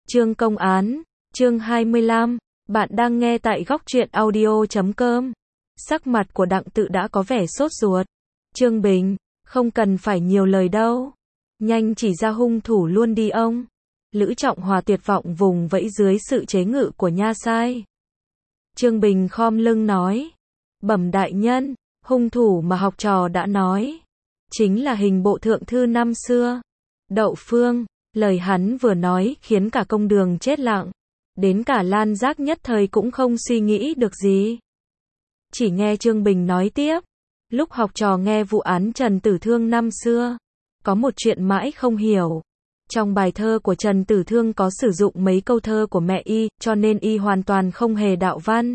Chương công án, chương 25, bạn đang nghe tại góc truyện audio.com. Sắc mặt của Đặng Tự đã có vẻ sốt ruột. Trương Bình, không cần phải nhiều lời đâu. Nhanh chỉ ra hung thủ luôn đi ông. Lữ Trọng Hòa tuyệt vọng vùng vẫy dưới sự chế ngự của nha sai. Trương Bình khom lưng nói. Bẩm đại nhân, hung thủ mà học trò đã nói. Chính là hình bộ thượng thư năm xưa. Đậu Phương. Lời hắn vừa nói khiến cả công đường chết lặng. Đến cả Lan Giác nhất thời cũng không suy nghĩ được gì. Chỉ nghe Trương Bình nói tiếp. Lúc học trò nghe vụ án Trần Tử Thương năm xưa, có một chuyện mãi không hiểu. Trong bài thơ của Trần Tử Thương có sử dụng mấy câu thơ của mẹ y, cho nên y hoàn toàn không hề đạo văn.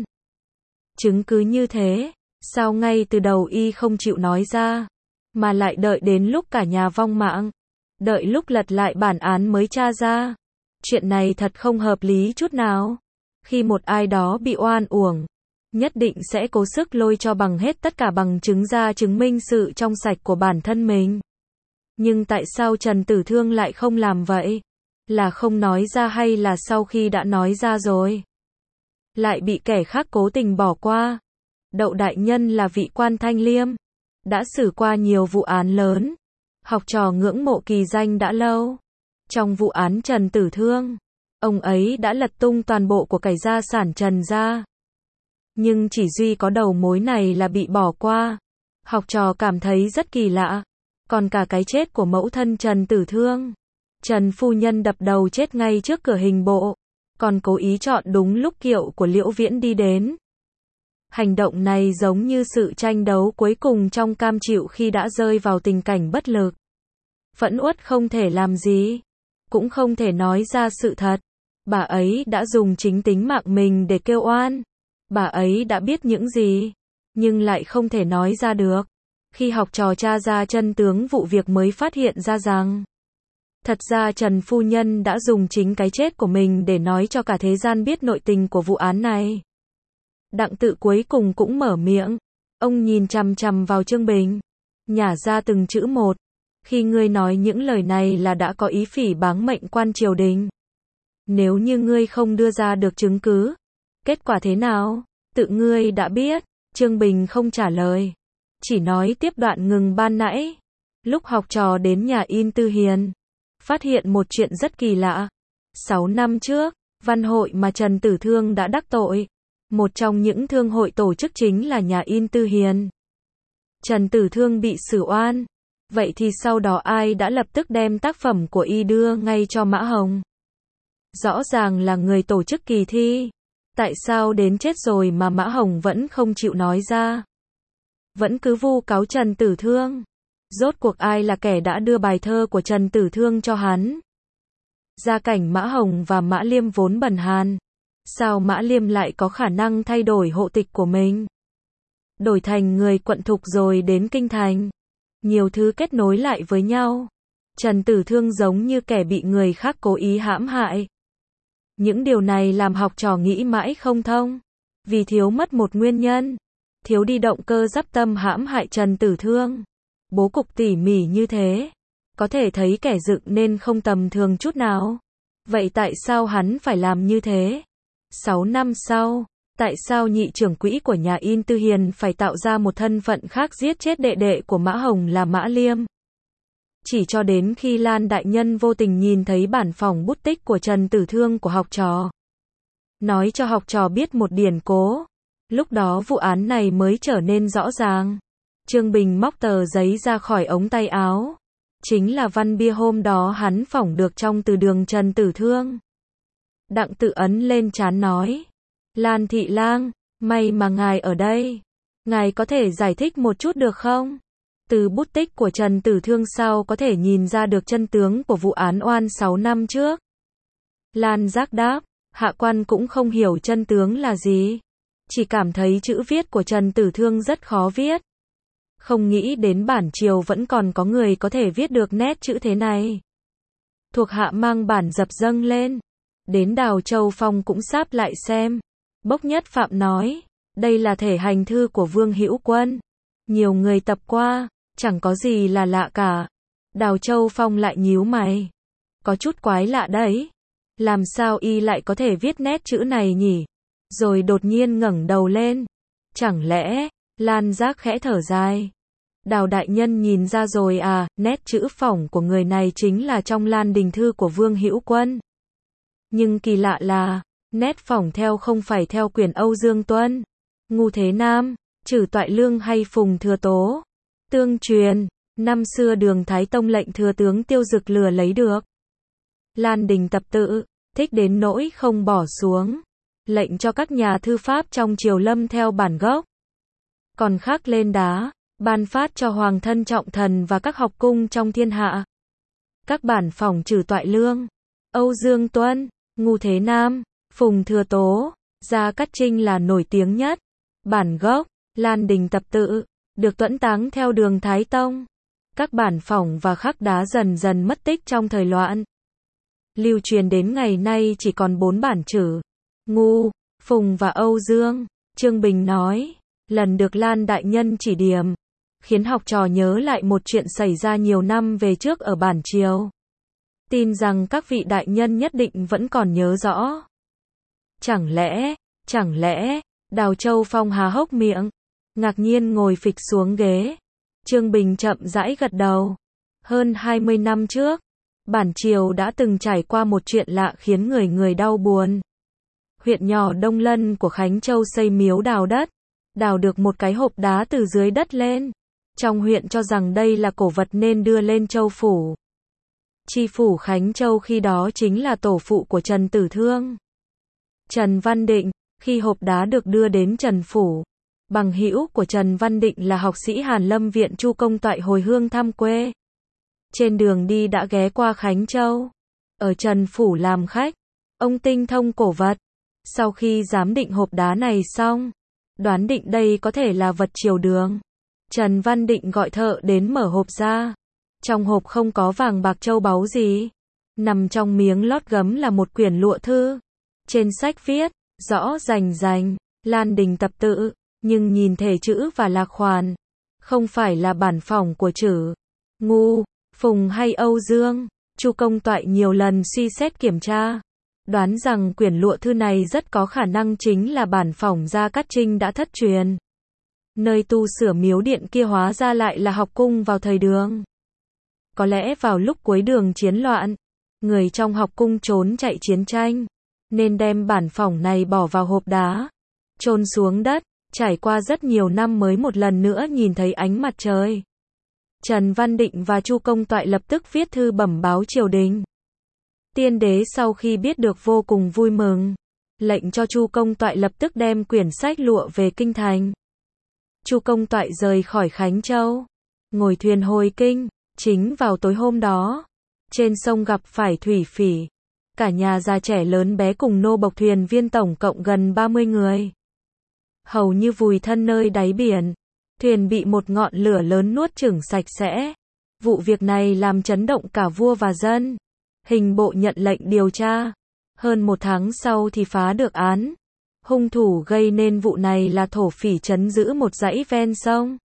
Chứng cứ như thế, sao ngay từ đầu y không chịu nói ra, mà lại đợi đến lúc cả nhà vong mạng, đợi lúc lật lại bản án mới tra ra. Chuyện này thật không hợp lý chút nào. Khi một ai đó bị oan uổng, nhất định sẽ cố sức lôi cho bằng hết tất cả bằng chứng ra chứng minh sự trong sạch của bản thân mình. Nhưng tại sao Trần Tử Thương lại không làm vậy? Là không nói ra hay là sau khi đã nói ra rồi, lại bị kẻ khác cố tình bỏ qua? Đậu đại nhân là vị quan thanh liêm, đã xử qua nhiều vụ án lớn. Học trò ngưỡng mộ kỳ danh đã lâu. Trong vụ án Trần Tử Thương, ông ấy đã lật tung toàn bộ của cải gia sản Trần gia. Nhưng chỉ duy có đầu mối này là bị bỏ qua. Học trò cảm thấy rất kỳ lạ. Còn cả cái chết của mẫu thân Trần Tử Thương, Trần phu nhân đập đầu chết ngay trước cửa hình bộ, còn cố ý chọn đúng lúc kiệu của Liễu Viễn đi đến. Hành động này giống như sự tranh đấu cuối cùng trong cam chịu khi đã rơi vào tình cảnh bất lực. Phẫn uất không thể làm gì, cũng không thể nói ra sự thật. Bà ấy đã dùng chính tính mạng mình để kêu oan. Bà ấy đã biết những gì, nhưng lại không thể nói ra được. Khi học trò tra ra chân tướng vụ việc mới phát hiện ra rằng, thật ra Trần phu nhân đã dùng chính cái chết của mình để nói cho cả thế gian biết nội tình của vụ án này. Đặng Tự cuối cùng cũng mở miệng. Ông nhìn chằm chằm vào Trương Bình, nhả ra từng chữ một. Khi ngươi nói những lời này là đã có ý phỉ báng mệnh quan triều đình. Nếu như ngươi không đưa ra được chứng cứ, kết quả thế nào, tự ngươi đã biết. Trương Bình không trả lời, chỉ nói tiếp đoạn ngừng ban nãy. Lúc học trò đến nhà in Tư Hiền, phát hiện một chuyện rất kỳ lạ. 6 năm trước, văn hội mà Trần Tử Thương đã đắc tội, một trong những thương hội tổ chức chính là nhà in Tư Hiền. Trần Tử Thương bị xử oan. Vậy thì sau đó ai đã lập tức đem tác phẩm của y đưa ngay cho Mã Hồng? Rõ ràng là người tổ chức kỳ thi. Tại sao đến chết rồi mà Mã Hồng vẫn không chịu nói ra? Vẫn cứ vu cáo Trần Tử Thương. Rốt cuộc ai là kẻ đã đưa bài thơ của Trần Tử Thương cho hắn? Gia cảnh Mã Hồng và Mã Liêm vốn bần hàn. Sao Mã Liêm lại có khả năng thay đổi hộ tịch của mình? Đổi thành người quận thục rồi đến kinh thành. Nhiều thứ kết nối lại với nhau. Trần Tử Thương giống như kẻ bị người khác cố ý hãm hại. Những điều này làm học trò nghĩ mãi không thông. Vì thiếu mất một nguyên nhân. Thiếu đi động cơ dắp tâm hãm hại Trần Tử Thương. Bố cục tỉ mỉ như thế, có thể thấy kẻ dựng nên không tầm thường chút nào. Vậy tại sao hắn phải làm như thế? 6 năm sau, tại sao nhị trưởng quỹ của nhà in Tư Hiền phải tạo ra một thân phận khác giết chết đệ đệ của Mã Hồng là Mã Liêm? Chỉ cho đến khi Lan đại nhân vô tình nhìn thấy bản phỏng bút tích của Trần Tử Thương của học trò, nói cho học trò biết một điển cố, lúc đó vụ án này mới trở nên rõ ràng. Trương Bình móc tờ giấy ra khỏi ống tay áo. Chính là văn bia hôm đó hắn phỏng được trong từ đường Trần Tử Thương. Đặng Tự ấn lên trán nói. Lan thị lang, may mà ngài ở đây. Ngài có thể giải thích một chút được không? Từ bút tích của Trần Tử Thương sao có thể nhìn ra được chân tướng của vụ án oan 6 năm trước? Lan Giác đáp, hạ quan cũng không hiểu chân tướng là gì. Chỉ cảm thấy chữ viết của Trần Tử Thương rất khó viết. Không nghĩ đến bản triều vẫn còn có người có thể viết được nét chữ thế này. Thuộc hạ mang bản dập dâng lên. Đến Đào Châu Phong cũng sáp lại xem. Bốc Nhất Phạm nói, đây là thể hành thư của Vương Hữu Quân. Nhiều người tập qua, chẳng có gì là lạ cả. Đào Châu Phong lại nhíu mày. Có chút quái lạ đấy. Làm sao y lại có thể viết nét chữ này nhỉ? Rồi đột nhiên ngẩng đầu lên. Chẳng lẽ, Lan Giác khẽ thở dài. Đào đại nhân nhìn ra rồi à, nét chữ phỏng của người này chính là trong Lan Đình Thư của Vương Hữu Quân. Nhưng kỳ lạ là, nét phỏng theo không phải theo quyển Âu Dương Tuân, Ngu Thế Nam, Trử Toại Lương hay Phùng Thừa Tố. Tương truyền, năm xưa Đường Thái Tông lệnh thừa tướng Tiêu Dực lừa lấy được. Lan Đình tập tự, thích đến nỗi không bỏ xuống. Lệnh cho các nhà thư pháp trong triều lâm theo bản gốc. Còn khắc lên đá, ban phát cho hoàng thân trọng thần và các học cung trong thiên hạ. Các bản phỏng Trử Toại Lương, Âu Dương Tuân, Ngu Thế Nam, Phùng Thừa Tố, Gia Cát Trinh là nổi tiếng nhất. Bản gốc, Lan Đình tập tự, được tuẫn táng theo Đường Thái Tông. Các bản phỏng và khắc đá dần dần mất tích trong thời loạn. Lưu truyền đến ngày nay chỉ còn 4 bản Trử, Ngu, Phùng và Âu Dương. Trương Bình nói, lần được Lan đại nhân chỉ điểm, khiến học trò nhớ lại một chuyện xảy ra nhiều năm về trước ở bản triều. Tin rằng các vị đại nhân nhất định vẫn còn nhớ rõ. Chẳng lẽ, Đào Châu Phong há hốc miệng, ngạc nhiên ngồi phịch xuống ghế. Trương Bình chậm rãi gật đầu. Hơn 20 năm trước, bản triều đã từng trải qua một chuyện lạ khiến người người đau buồn. Huyện nhỏ Đông Lân của Khánh Châu xây miếu đào đất, đào được một cái hộp đá từ dưới đất lên. Trong huyện cho rằng đây là cổ vật nên đưa lên Châu phủ. Tri phủ Khánh Châu khi đó chính là tổ phụ của Trần Tử Thương, Trần Văn Định. Khi hộp đá được đưa đến Trần phủ, bằng hữu của Trần Văn Định là học sĩ Hàn Lâm viện Chu Công Toại hồi hương thăm quê. Trên đường đi đã ghé qua Khánh Châu. Ở Trần phủ làm khách, ông tinh thông cổ vật. Sau khi giám định hộp đá này xong, đoán định đây có thể là vật triều đường. Trần Văn Định gọi thợ đến mở hộp ra. Trong hộp không có vàng bạc châu báu gì. Nằm trong miếng lót gấm là một quyển lụa thư. Trên sách viết, rõ rành, Lan Đình tập tự, nhưng nhìn thể chữ và lạc khoản, không phải là bản phỏng của Trử, Ngu, Phùng hay Âu Dương. Chu Công Toại nhiều lần suy xét kiểm tra, đoán rằng quyển lụa thư này rất có khả năng chính là bản phỏng Gia Cát Trinh đã thất truyền. Nơi tu sửa miếu điện kia hóa ra lại là học cung vào thời Đường. Có lẽ vào lúc cuối Đường chiến loạn, người trong học cung trốn chạy chiến tranh, nên đem bản phỏng này bỏ vào hộp đá, chôn xuống đất, trải qua rất nhiều năm mới một lần nữa nhìn thấy ánh mặt trời. Trần Văn Định và Chu Công Toại lập tức viết thư bẩm báo triều đình. Tiên đế sau khi biết được vô cùng vui mừng, lệnh cho Chu Công Toại lập tức đem quyển sách lụa về kinh thành. Chu Công Toại rời khỏi Khánh Châu, ngồi thuyền hồi kinh. Chính vào tối hôm đó, trên sông gặp phải thủy phỉ. Cả nhà già trẻ lớn bé cùng nô bộc thuyền viên tổng cộng gần 30 người. Hầu như vùi thân nơi đáy biển. Thuyền bị một ngọn lửa lớn nuốt chửng sạch sẽ. Vụ việc này làm chấn động cả vua và dân. Hình bộ nhận lệnh điều tra. Hơn 1 tháng sau thì phá được án. Hung thủ gây nên vụ này là thổ phỉ trấn giữ một dãy ven sông.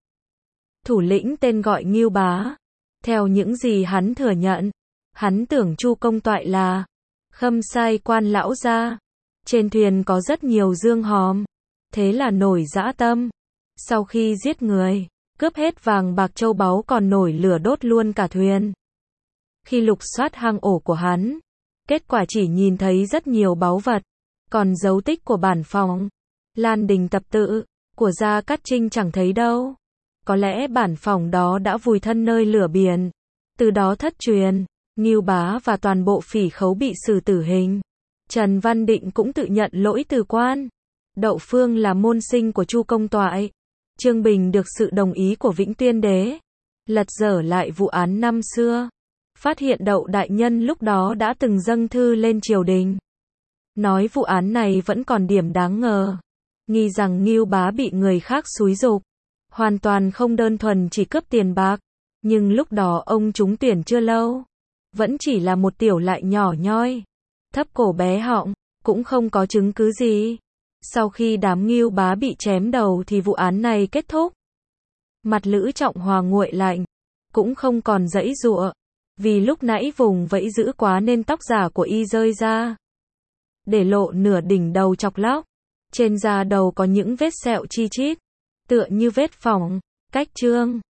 Thủ lĩnh tên gọi Ngưu Bá. Theo những gì hắn thừa nhận, hắn tưởng Chu Công Toại là khâm sai quan lão gia. Trên thuyền có rất nhiều dương hòm, thế là nổi dã tâm. Sau khi giết người, cướp hết vàng bạc châu báu còn nổi lửa đốt luôn cả thuyền. Khi lục soát hang ổ của hắn, kết quả chỉ nhìn thấy rất nhiều báu vật, còn dấu tích của bản phỏng Lan Đình tập tự của Gia Cát Trinh chẳng thấy đâu. Có lẽ bản phỏng đó đã vùi thân nơi lửa biển, từ đó thất truyền. Ngưu Bá và toàn bộ phỉ khấu bị xử tử hình. Trần Văn Định cũng tự nhận lỗi từ quan. Đậu Phương là môn sinh của Chu Công Toại. Trương Bình được sự đồng ý của Vĩnh Tuyên Đế, lật dở lại vụ án năm xưa. Phát hiện Đậu đại nhân lúc đó đã từng dâng thư lên triều đình, nói vụ án này vẫn còn điểm đáng ngờ, nghi rằng Ngưu Bá bị người khác xúi giục, hoàn toàn không đơn thuần chỉ cướp tiền bạc. Nhưng lúc đó ông trúng tuyển chưa lâu, vẫn chỉ là một tiểu lại nhỏ nhoi, thấp cổ bé họng, cũng không có chứng cứ gì. Sau khi đám Ngưu Bá bị chém đầu thì vụ án này kết thúc. Mặt Lữ Trọng Hòa nguội lạnh, cũng không còn giãy giụa. Vì lúc nãy vùng vẫy dữ quá nên tóc giả của y rơi ra, để lộ nửa đỉnh đầu chọc lóc. Trên da đầu có những vết sẹo chi chít, tựa như vết phỏng, cách chương.